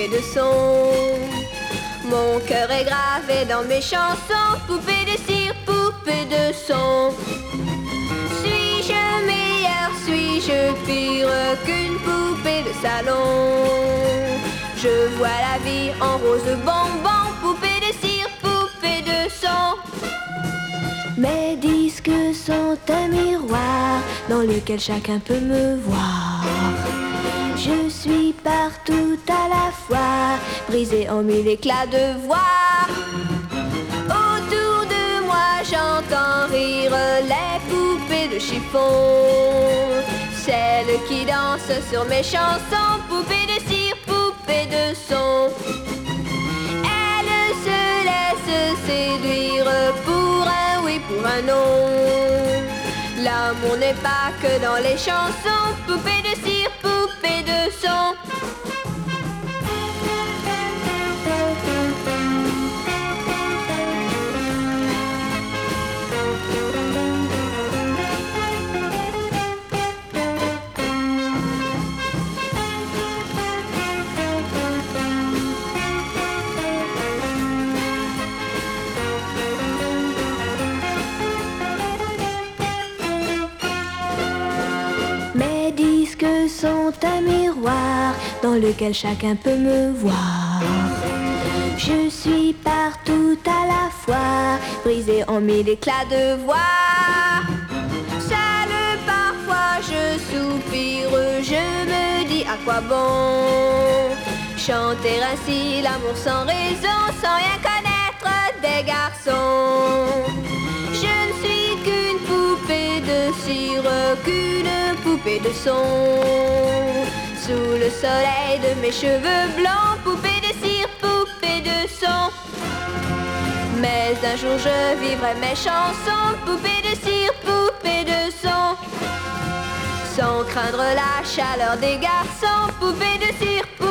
poupée de son. Mon cœur est gravé dans mes chansons, poupée de cire, poupée de son. Suis-je meilleure, suis-je pire qu'une poupée de salon? Je vois la vie en rose bonbon, poupée de cire, poupée de son. Mes disques sont un miroir dans lequel chacun peut me voir. Je suis partout à la fois, brisée en mille éclats de voix. Autour de moi j'entends rire les poupées de chiffon, celles qui dansent sur mes chansons, poupées de cire, poupées de son. Elles se laissent séduire pour un oui, pour un non. L'amour n'est pas que dans les chansons, poupées de cire, poupées de son. Mes disques sont un miroir dans lequel chacun peut me voir. Je suis partout à la fois, brisée en mille éclats de voix. Seule parfois je soupire, je me dis à quoi bon chanter ainsi l'amour sans raison, sans rien connaître des garçons. Je ne suis qu'une poupée de cire, qu'une poupée de son. Sous le soleil de mes cheveux blancs, poupée de cire, poupée de son. Mais un jour je vivrai mes chansons, poupée de cire, poupée de son. Sans craindre la chaleur des garçons, poupée de cire,